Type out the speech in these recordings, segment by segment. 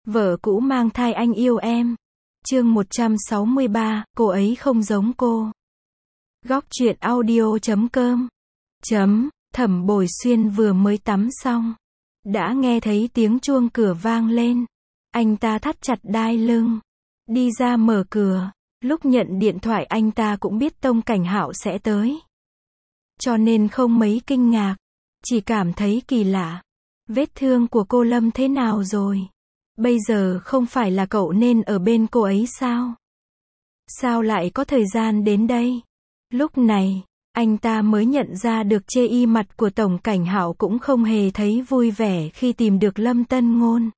Vợ cũ mang thai anh yêu em. Chương 163, cô ấy không giống cô. Góc truyện audio.com. Thẩm Bồi Xuyên vừa mới tắm xong, đã nghe thấy tiếng chuông cửa vang lên. Anh ta thắt chặt đai lưng, đi ra mở cửa. Lúc nhận điện thoại anh ta cũng biết Tông Cảnh Hạo sẽ tới, cho nên không mấy kinh ngạc, chỉ cảm thấy kỳ lạ. Vết thương của cô Lâm thế nào rồi? Bây giờ không phải là cậu nên ở bên cô ấy sao? Sao lại có thời gian đến đây? Lúc này, anh ta mới nhận ra được chê y mặt của Tổng Cảnh Hạo cũng không hề thấy vui vẻ khi tìm được Lâm Tân Ngôn.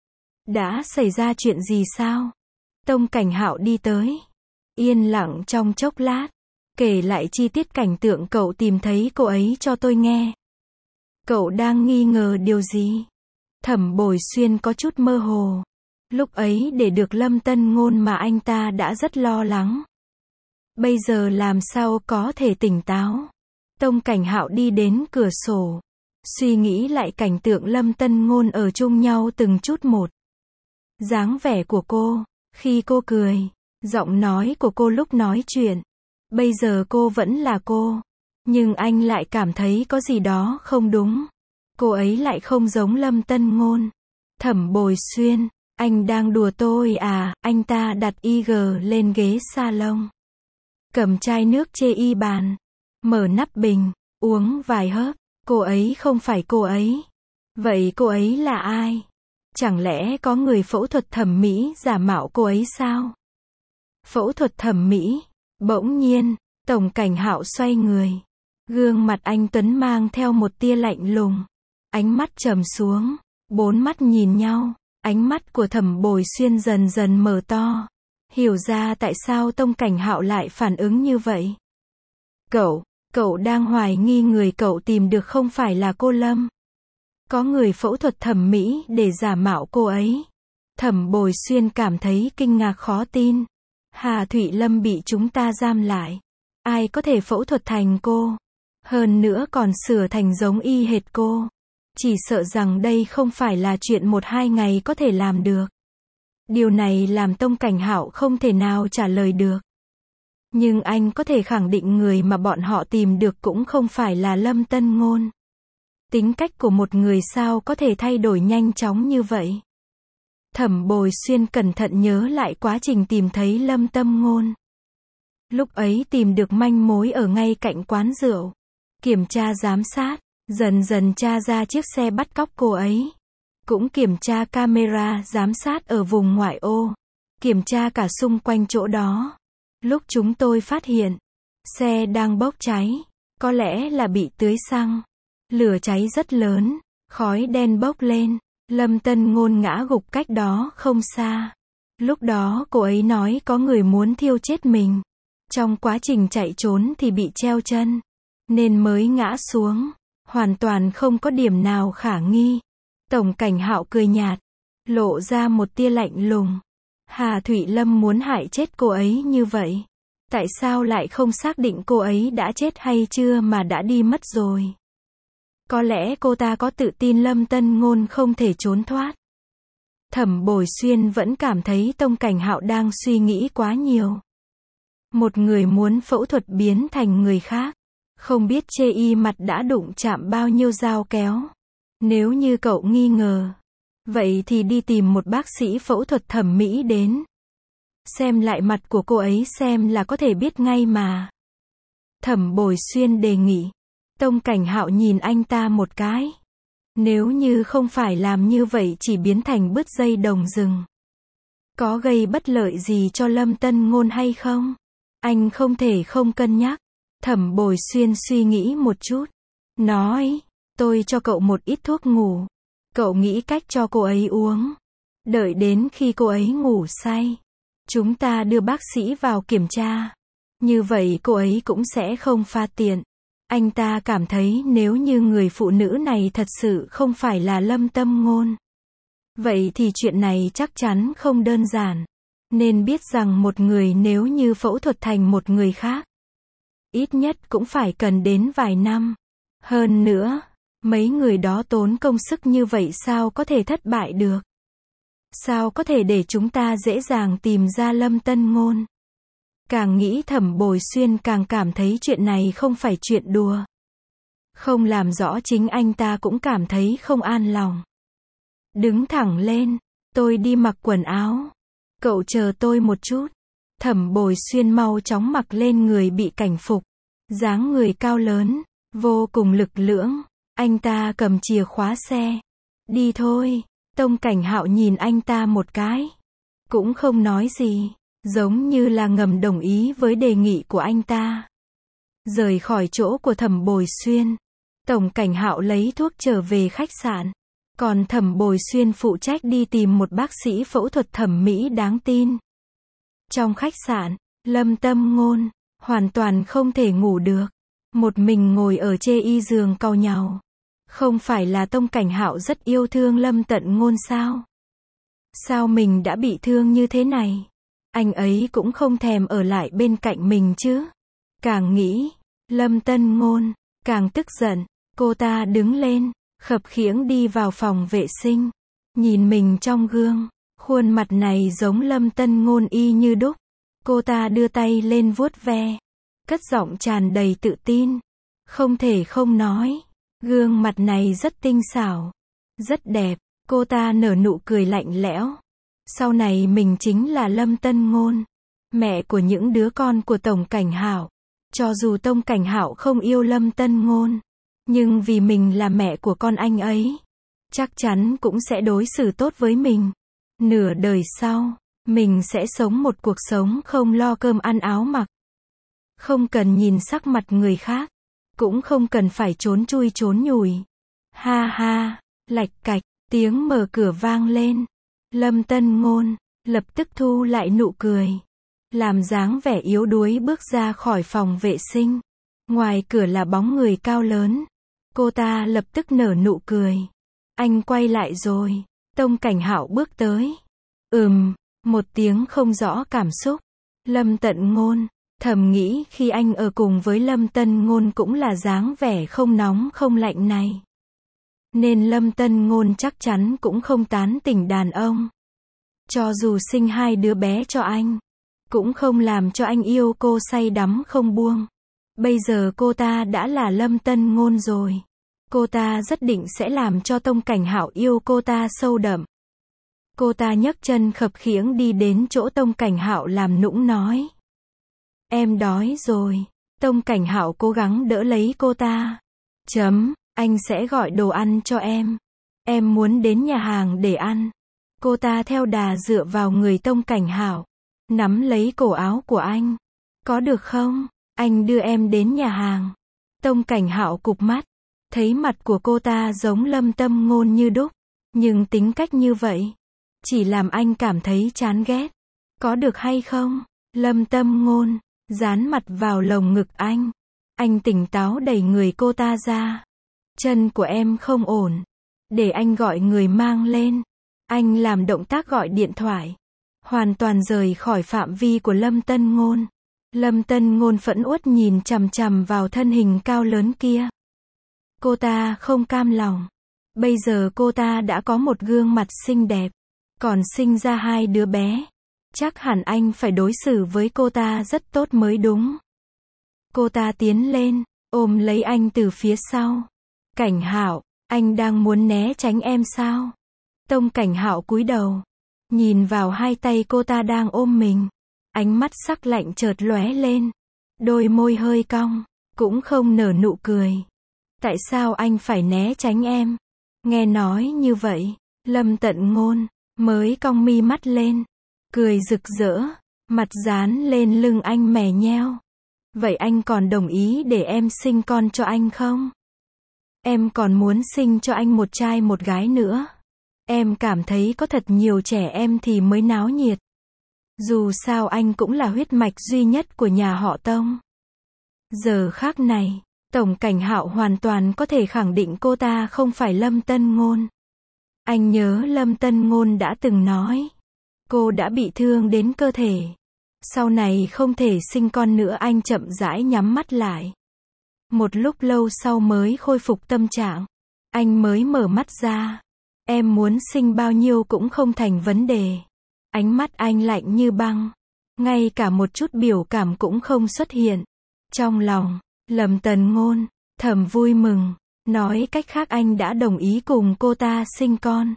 Đã xảy ra chuyện gì sao? Tông Cảnh Hạo đi tới, yên lặng trong chốc lát, kể lại chi tiết cảnh tượng cậu tìm thấy cô ấy cho tôi nghe. Cậu đang nghi ngờ điều gì? Thẩm Bồi Xuyên có chút mơ hồ. Lúc ấy để được Lâm Tân Ngôn mà anh ta đã rất lo lắng. Bây giờ làm sao có thể tỉnh táo? Tông Cảnh Hạo đi đến cửa sổ, suy nghĩ lại cảnh tượng Lâm Tân Ngôn ở chung nhau từng chút một. Dáng vẻ của cô, khi cô cười, giọng nói của cô lúc nói chuyện. Bây giờ cô vẫn là cô, nhưng anh lại cảm thấy có gì đó không đúng. Cô ấy lại không giống Lâm Tân Ngôn. Thẩm Bồi Xuyên, anh đang đùa tôi à? Anh ta đặt IG lên ghế salon, cầm chai nước chê y bàn, mở nắp bình, uống vài hớp. Cô ấy không phải cô ấy. Vậy cô ấy là ai? Chẳng lẽ có người phẫu thuật thẩm mỹ giả mạo cô ấy sao? Phẫu thuật thẩm mỹ? Bỗng nhiên, Tổng Cảnh Hạo xoay người. Gương mặt anh tuấn mang theo một tia lạnh lùng. Ánh mắt trầm xuống, bốn mắt nhìn nhau. Ánh mắt của Thẩm Bồi Xuyên dần dần mở to. Hiểu ra tại sao Tông Cảnh Hạo lại phản ứng như vậy. Cậu đang hoài nghi người cậu tìm được không phải là cô Lâm. Có người phẫu thuật thẩm mỹ để giả mạo cô ấy. Thẩm Bồi Xuyên cảm thấy kinh ngạc khó tin. Hà Thụy Lâm bị chúng ta giam lại. Ai có thể phẫu thuật thành cô? Hơn nữa còn sửa thành giống y hệt cô. Chỉ sợ rằng đây không phải là chuyện 1-2 ngày có thể làm được. Điều này làm Tông Cảnh Hạo không thể nào trả lời được. Nhưng anh có thể khẳng định người mà bọn họ tìm được cũng không phải là Lâm Tân Ngôn. Tính cách của một người sao có thể thay đổi nhanh chóng như vậy? Thẩm Bồi Xuyên cẩn thận nhớ lại quá trình tìm thấy Lâm Tân Ngôn. Lúc ấy tìm được manh mối ở ngay cạnh quán rượu. Kiểm tra giám sát, dần dần tra ra chiếc xe bắt cóc cô ấy. Cũng kiểm tra camera giám sát ở vùng ngoại ô. Kiểm tra cả xung quanh chỗ đó. Lúc chúng tôi phát hiện, xe đang bốc cháy. Có lẽ là bị tưới xăng. Lửa cháy rất lớn, khói đen bốc lên. Lâm Tân Ngôn ngã gục cách đó không xa. Lúc đó cô ấy nói có người muốn thiêu chết mình. Trong quá trình chạy trốn thì bị treo chân, nên mới ngã xuống. Hoàn toàn không có điểm nào khả nghi. Tổng Cảnh Hạo cười nhạt, lộ ra một tia lạnh lùng. Hà Thụy Lâm muốn hại chết cô ấy như vậy. Tại sao lại không xác định cô ấy đã chết hay chưa mà đã đi mất rồi? Có lẽ cô ta có tự tin Lâm Tân Ngôn không thể trốn thoát. Thẩm Bồi Xuyên vẫn cảm thấy Tông Cảnh Hạo đang suy nghĩ quá nhiều. Một người muốn phẫu thuật biến thành người khác. Không biết chê y mặt đã đụng chạm bao nhiêu dao kéo. Nếu như cậu nghi ngờ, vậy thì đi tìm một bác sĩ phẫu thuật thẩm mỹ đến. Xem lại mặt của cô ấy xem là có thể biết ngay mà. Thẩm Bồi Xuyên đề nghị. Tông Cảnh Hạo nhìn anh ta một cái. Nếu như không phải làm như vậy chỉ biến thành bứt dây đồng rừng. Có gây bất lợi gì cho Lâm Tân Ngôn hay không? Anh không thể không cân nhắc. Thẩm Bồi Xuyên suy nghĩ một chút. Nói, tôi cho cậu một ít thuốc ngủ. Cậu nghĩ cách cho cô ấy uống. Đợi đến khi cô ấy ngủ say, chúng ta đưa bác sĩ vào kiểm tra. Như vậy cô ấy cũng sẽ không pha tiện. Anh ta cảm thấy nếu như người phụ nữ này thật sự không phải là Lâm Tân Ngôn, vậy thì chuyện này chắc chắn không đơn giản. Nên biết rằng một người nếu như phẫu thuật thành một người khác, ít nhất cũng phải cần đến vài năm. Hơn nữa, mấy người đó tốn công sức như vậy sao có thể thất bại được? Sao có thể để chúng ta dễ dàng tìm ra Lâm Tân Ngôn? Càng nghĩ Thẩm Bồi Xuyên càng cảm thấy chuyện này không phải chuyện đùa. Không làm rõ chính anh ta cũng cảm thấy không an lòng. Đứng thẳng lên, tôi đi mặc quần áo. Cậu chờ tôi một chút. Thẩm Bồi Xuyên mau chóng mặc lên người bị cảnh phục. Dáng người cao lớn, vô cùng lực lưỡng. Anh ta cầm chìa khóa xe. Đi thôi. Tông Cảnh Hạo nhìn anh ta một cái. Cũng không nói gì. Giống như là ngầm đồng ý với đề nghị của anh ta. Rời khỏi chỗ của Thẩm Bồi Xuyên. Tổng Cảnh Hạo lấy thuốc trở về khách sạn. Còn Thẩm Bồi Xuyên phụ trách đi tìm một bác sĩ phẫu thuật thẩm mỹ đáng tin. Trong khách sạn, Lâm Tâm Ngôn hoàn toàn không thể ngủ được. Một mình ngồi ở chê giường cau nhàu. Không phải là Tông Cảnh Hạo rất yêu thương Lâm Tận Ngôn sao? Sao mình đã bị thương như thế này? Anh ấy cũng không thèm ở lại bên cạnh mình chứ. Càng nghĩ, Lâm Tân Ngôn càng tức giận. Cô ta đứng lên, khập khiễng đi vào phòng vệ sinh. Nhìn mình trong gương, khuôn mặt này giống Lâm Tân Ngôn y như đúc. Cô ta đưa tay lên vuốt ve, cất giọng tràn đầy tự tin. Không thể không nói, gương mặt này rất tinh xảo, rất đẹp. Cô ta nở nụ cười lạnh lẽo. Sau này mình chính là Lâm Tân Ngôn, mẹ của những đứa con của Tổng Cảnh Hạo. Cho dù Tông Cảnh Hạo không yêu Lâm Tân Ngôn, nhưng vì mình là mẹ của con anh ấy, chắc chắn cũng sẽ đối xử tốt với mình. Nửa đời sau, mình sẽ sống một cuộc sống không lo cơm ăn áo mặc. Không cần nhìn sắc mặt người khác, cũng không cần phải trốn chui trốn nhủi. Ha ha, lạch cạch, tiếng mở cửa vang lên. Lâm Tân Ngôn lập tức thu lại nụ cười, làm dáng vẻ yếu đuối bước ra khỏi phòng vệ sinh. Ngoài cửa là bóng người cao lớn. Cô ta lập tức nở nụ cười. Anh quay lại rồi. Tông Cảnh Hạo bước tới. Một tiếng không rõ cảm xúc. Lâm Tận Ngôn thầm nghĩ khi anh ở cùng với Lâm Tân Ngôn cũng là dáng vẻ không nóng không lạnh này. Nên Lâm Tân Ngôn chắc chắn cũng không tán tỉnh đàn ông. Cho dù sinh 2 đứa bé cho anh, cũng không làm cho anh yêu cô say đắm không buông. Bây giờ cô ta đã là Lâm Tân Ngôn rồi. Cô ta rất định sẽ làm cho Tông Cảnh Hạo yêu cô ta sâu đậm. Cô ta nhấc chân khập khiễng đi đến chỗ Tông Cảnh Hạo làm nũng nói. Em đói rồi. Tông Cảnh Hạo cố gắng đỡ lấy cô ta. Anh sẽ gọi đồ ăn cho em. Em muốn đến nhà hàng để ăn. Cô ta theo đà dựa vào người Tông Cảnh Hạo, nắm lấy cổ áo của anh. Có được không? Anh đưa em đến nhà hàng. Tông Cảnh Hạo cụp mắt, thấy mặt của cô ta giống Lâm Tâm Ngôn như đúc, nhưng tính cách như vậy chỉ làm anh cảm thấy chán ghét. Có được hay không? Lâm Tâm Ngôn dán mặt vào lồng ngực anh. Anh tỉnh táo đẩy người cô ta ra. Chân của em không ổn, để anh gọi người mang lên. Anh làm động tác gọi điện thoại, hoàn toàn rời khỏi phạm vi của Lâm Tân Ngôn. Lâm Tân Ngôn phẫn uất nhìn chằm chằm vào thân hình cao lớn kia. Cô ta không cam lòng. Bây giờ cô ta đã có một gương mặt xinh đẹp, còn sinh ra 2 đứa bé. Chắc hẳn anh phải đối xử với cô ta rất tốt mới đúng. Cô ta tiến lên, ôm lấy anh từ phía sau. Cảnh Hạo, anh đang muốn né tránh em sao? Tông Cảnh Hạo cúi đầu, nhìn vào 2 tay cô ta đang ôm mình. Ánh mắt sắc lạnh chợt lóe lên. Đôi môi hơi cong, cũng không nở nụ cười. Tại sao anh phải né tránh em? Nghe nói như vậy, Lâm Tận Ngôn mới cong mi mắt lên, cười rực rỡ, mặt dán lên lưng anh mè nheo. Vậy anh còn đồng ý để em sinh con cho anh không? Em còn muốn sinh cho anh một trai một gái nữa. Em cảm thấy có thật nhiều trẻ em thì mới náo nhiệt. Dù sao anh cũng là huyết mạch duy nhất của nhà họ Tông. Giờ khắc này, Tổng Cảnh Hạo hoàn toàn có thể khẳng định cô ta không phải Lâm Tân Ngôn. Anh nhớ Lâm Tân Ngôn đã từng nói, cô đã bị thương đến cơ thể. Sau này không thể sinh con nữa. Anh chậm rãi nhắm mắt lại. Một lúc lâu sau mới khôi phục tâm trạng. Anh mới mở mắt ra. Em muốn sinh bao nhiêu cũng không thành vấn đề. Ánh mắt anh lạnh như băng. Ngay cả một chút biểu cảm cũng không xuất hiện. Trong lòng, Lâm Tần Ngôn thầm vui mừng. Nói cách khác anh đã đồng ý cùng cô ta sinh con.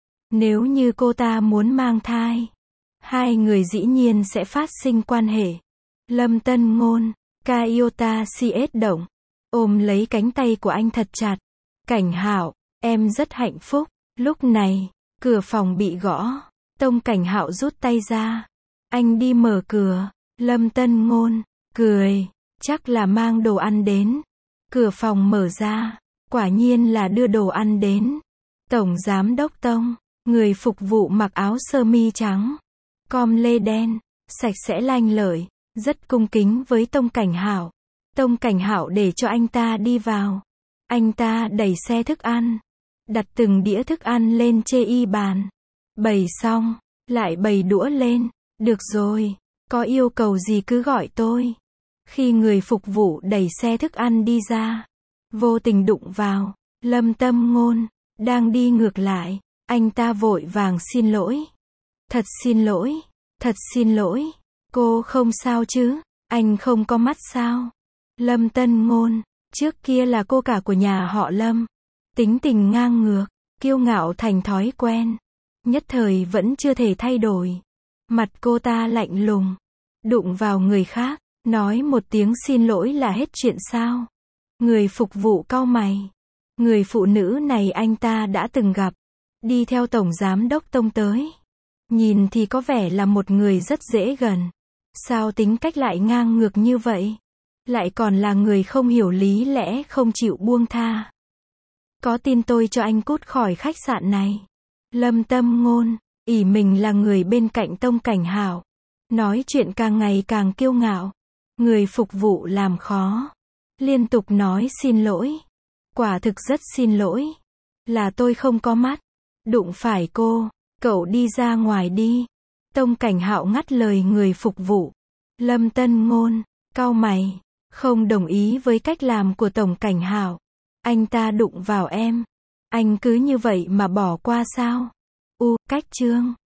Nếu như cô ta muốn mang thai, hai người dĩ nhiên sẽ phát sinh quan hệ. Lâm Tân Ngôn, Kyota CS động, ôm lấy cánh tay của anh thật chặt. Cảnh Hạo, em rất hạnh phúc. Lúc này, cửa phòng bị gõ. Tông Cảnh Hạo rút tay ra. Anh đi mở cửa. Lâm Tân Ngôn cười, chắc là mang đồ ăn đến. Cửa phòng mở ra, quả nhiên là đưa đồ ăn đến. Tổng giám đốc Tông, người phục vụ mặc áo sơ mi trắng, com lê đen, sạch sẽ lanh lợi, rất cung kính với Tông Cảnh Hạo. Tông Cảnh Hạo để cho anh ta đi vào. Anh ta đẩy xe thức ăn, đặt từng đĩa thức ăn lên chê y bàn. Bày xong, lại bày đũa lên. Được rồi, có yêu cầu gì cứ gọi tôi. Khi người phục vụ đẩy xe thức ăn đi ra, vô tình đụng vào Lâm Tâm Ngôn, đang đi ngược lại. Anh ta vội vàng xin lỗi. Thật xin lỗi, thật xin lỗi. Cô không sao chứ? Anh không có mắt sao? Lâm Tân Ngôn, trước kia là cô cả của nhà họ Lâm. Tính tình ngang ngược, kiêu ngạo thành thói quen. Nhất thời vẫn chưa thể thay đổi. Mặt cô ta lạnh lùng. Đụng vào người khác, nói một tiếng xin lỗi là hết chuyện sao? Người phục vụ cau mày. Người phụ nữ này anh ta đã từng gặp. Đi theo Tổng Giám đốc Tông tới. Nhìn thì có vẻ là một người rất dễ gần. Sao tính cách lại ngang ngược như vậy? Lại còn là người không hiểu lý lẽ, không chịu buông tha. Có tin tôi cho anh cút khỏi khách sạn này. Lâm Tâm Ngôn, ỷ mình là người bên cạnh Tông Cảnh Hạo. Nói chuyện càng ngày càng kiêu ngạo. Người phục vụ làm khó. Liên tục nói xin lỗi. Quả thực rất xin lỗi. Là tôi không có mắt. Đụng phải cô. Cậu đi ra ngoài đi. Tông Cảnh Hạo ngắt lời người phục vụ. Lâm Tân Ngôn, cau mày. Không đồng ý với cách làm của Tổng Cảnh Hạo. Anh ta đụng vào em. Anh cứ như vậy mà bỏ qua sao? Cách chương